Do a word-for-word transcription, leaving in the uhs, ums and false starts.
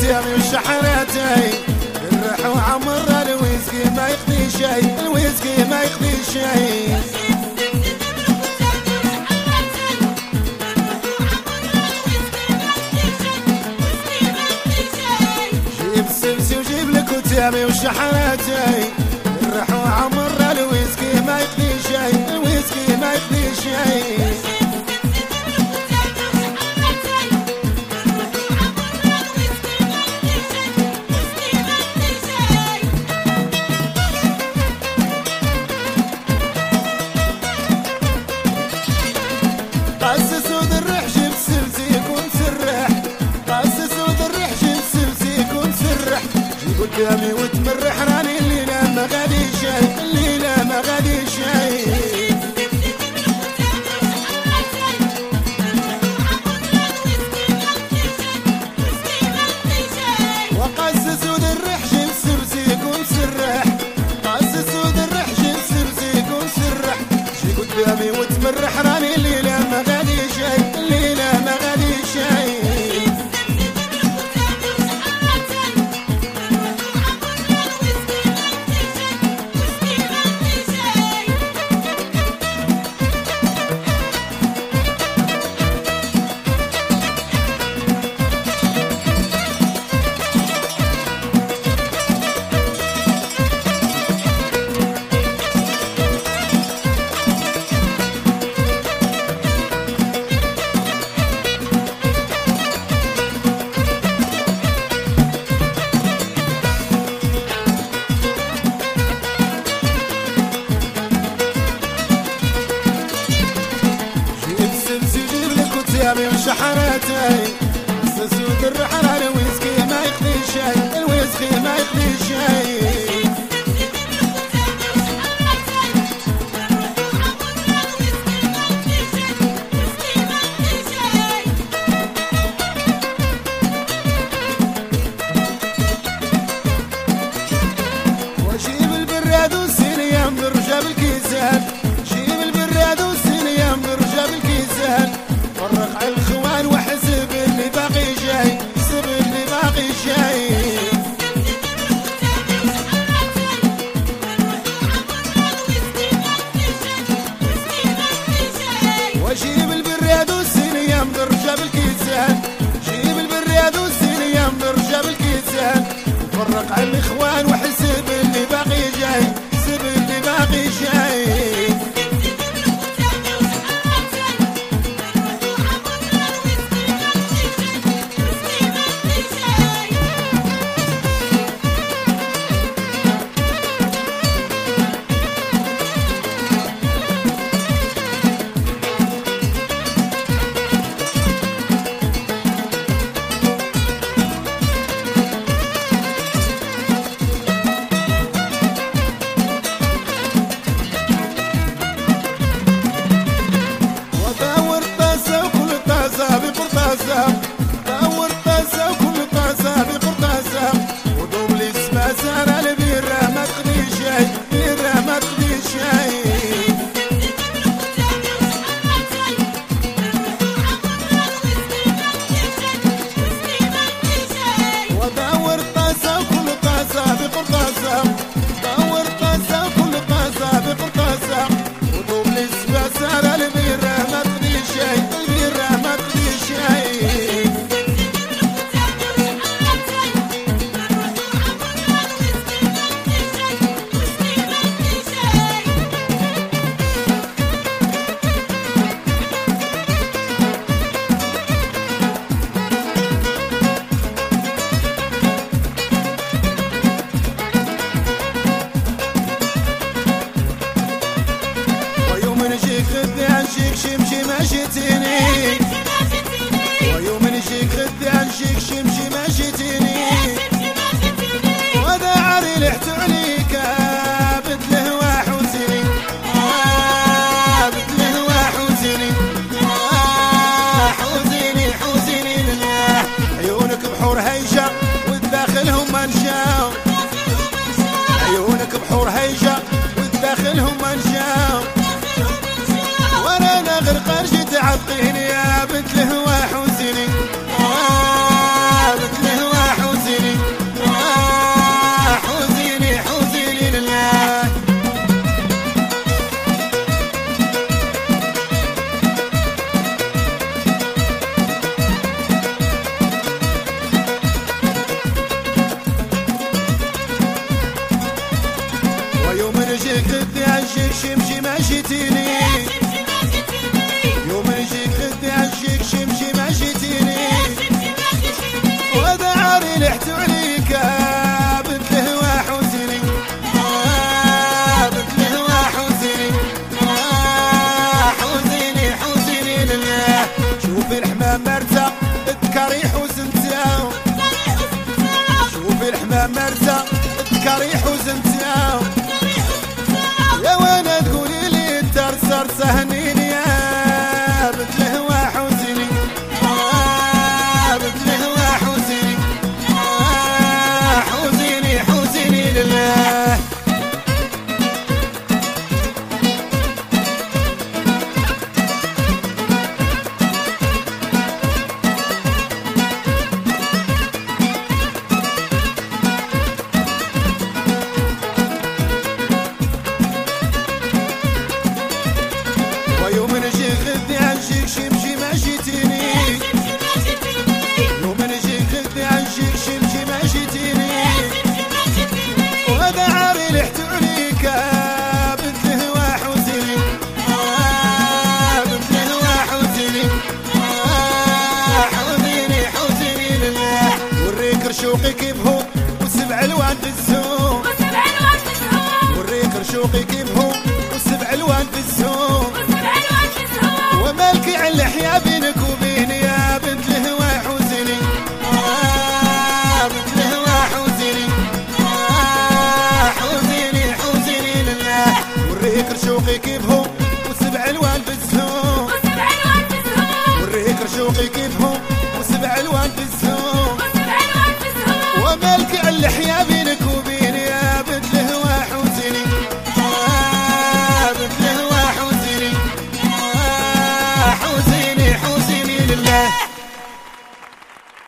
كتامي وشحراتي الريح وعمر الويسكي ما يقضي شي، الويسكي ما يقضي شي. جيب السمسي وجيب لك كتامي وشحراتي الريح وعمر الويسكي ما يقضي شي، الويسكي ما يقضي شي. قدامي وتمرح راني الليلة ما غادي شي، الليلة ما غادي شي. وقص سود الريح جيب السبسي يكون سرح، قص سود الريح جيب السبسي يكون سرح. جي قدامي وتمرح راني الليلة ما غادي شي، الليلة ما غادي شي. كتامي وشحراتي سسود الرحرة الويسكي ما يقضي شي، الويسكي ما يقضي شي. وجيب البراد والسينيام برجاب الكيسان، جيب البراد والسينيام برجاب الكيسان. فرق على الخوان وحسب اللي باقي جاي، سب اللي باقي جاي. وجيب البراد والسينيام برجاب الكيسان، جيب البراد والسينيام برجاب الكيسان. فرق على الاخوان وحسب اللي باقي جاي، سب اللي باقي جاي. دور طاسة وكل طاسة بقرطاسة وضوب لي سماسة على البيرة ما تقضي شي، بيرة ما تقضي شي. ودور طاسة وكل طاسة بقرطاسة، دور طاسة وكل طاسة بقرطاسة وضوب لي سماسة على البيرة ما تقضي شي، البيرة ما تقضي شي. شمشي ماشيتيني ويوم نجيك غدي نجيك شمشي ماشيتيني ودا عري لحت عليك بدله وحوزيني بدله وحوزيني حوزيني حوزيني لله. عيونك بحور هيجة والداخلهم منشاو، عيونك بحور هيجة والداخلهم منشاو. وانا غرقان جيت عطيني يا بنت الهوا حوزيني، بنت الهوا حوزيني. جيتيني يوم نجيك غدي عشيك شمشي ما جيتيني وهذا عاري لحت عليك بنت الهوى حوزيني بنت الهوى حوزيني حوزيني حوزيني لله شوفي الحمام مرتة اذكري حوزنتها شوفي الحمام مرتة اذكري حوزنتها يا وانا تقولي لي ترسر سهنيني يا بنت الهوى حوزيني بنت الهوى حوزيني حوزيني حوزيني لله ويوم نجي غدي عنشيك شمشي ما جيتيني يوم نجي غدي عنشيك شمشي ما جيتيني وهذا عاري لحت عليك بنت الهوى حوزيني بنت الهوى حوزيني حوزيني حوزيني لله وريك رشوقي كيف هو وسبع الوان في السوق وريك رشوقي كيف هو وسبع الوان في السوق ومالكي على لحيا بينك وبيني يا بنت الهوى حوزيني بنت الهوى حوزيني حوزيني حوزيني لله وريك رشوقي كيف هو وسبع الوان في السوق وريك رشوقي كيف هو وسبع الوان في السوق